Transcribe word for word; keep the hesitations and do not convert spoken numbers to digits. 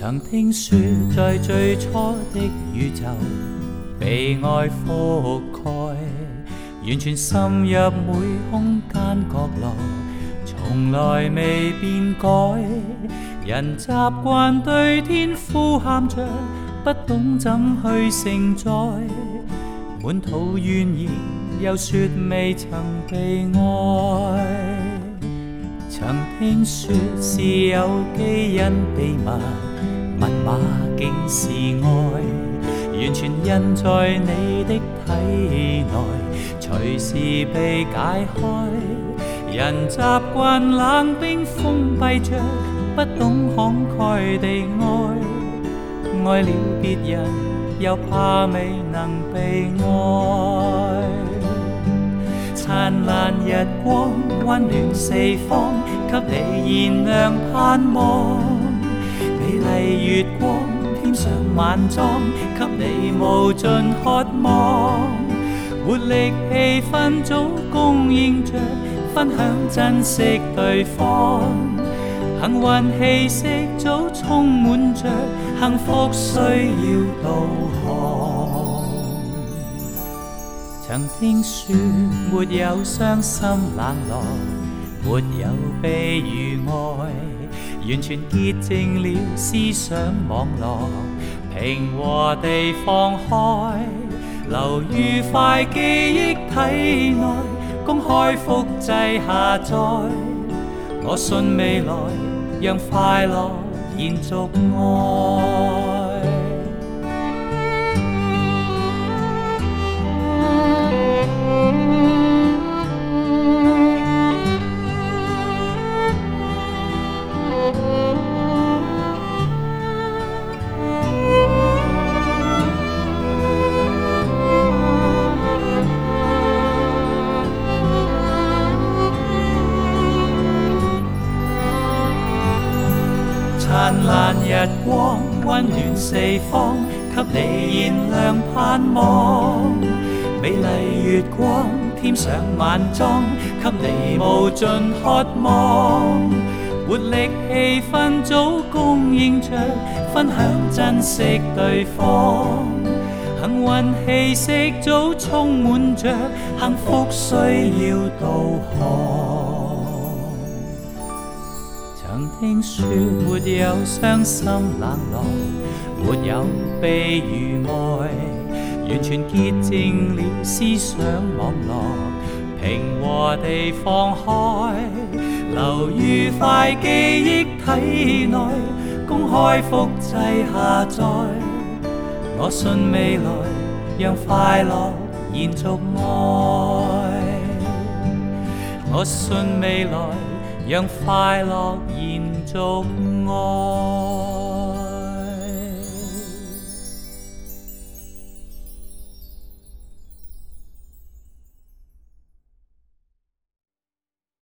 曾聽說在最初的宇宙被愛覆蓋，完全滲入每空間角落，從來未變改。人習慣對天呼喊着，不懂怎去承載，滿肚怨言又說未曾被愛。曾聽說是有基因秘密，密碼竟是愛，完全印在你的體內，隨時被解開。人習慣冷冰封閉着，不懂慷慨地愛，愛了別人又怕未能被愛。燦爛日光溫暖四方，給你燃亮盼望。美麗月光添上晚裝，給你無盡渴望。活力氣氛早供應着，分享珍惜對方。幸運氣息早充滿着，幸福需要導航。曾聽說沒有傷心冷落，沒有悲與愛，完全潔淨了思想網絡，平和地放開，留愉快記憶體內，公開複製下載。我信未來，讓快樂延續愛。燦爛日光溫暖四方，給你燃亮盼望。美麗月光添上晚裝，給你無盡渴望。活力氣氛早供應着，分享珍惜對方。幸運氣息早充滿着，幸福需要導航。曾聽說沒有傷心冷落，沒有悲與愛，完全潔淨了思想網絡，平和地放開，留愉快記憶體內，公開複製下載。我信未來，讓快樂延續愛。我信未來，讓快樂延續愛。